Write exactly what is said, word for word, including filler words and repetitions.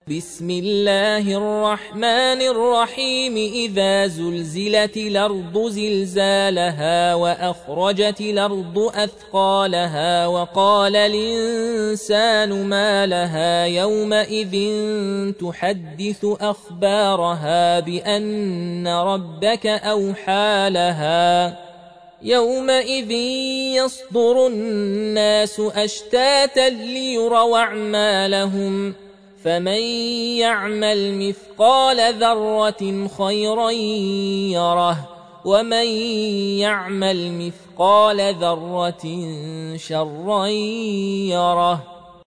بسم الله الرحمن الرحيم إذا زلزلت الأرض زلزالها وأخرجت الأرض أثقالها وقال الإنسان ما لها يومئذ تحدث أخبارها بأن ربك أوحى لها يومئذ يصدر الناس أشتاتا ليروا أعمالهم فمن يعمل مثقال ذرة خيرا يره ومن يعمل مثقال ذرة شرا يره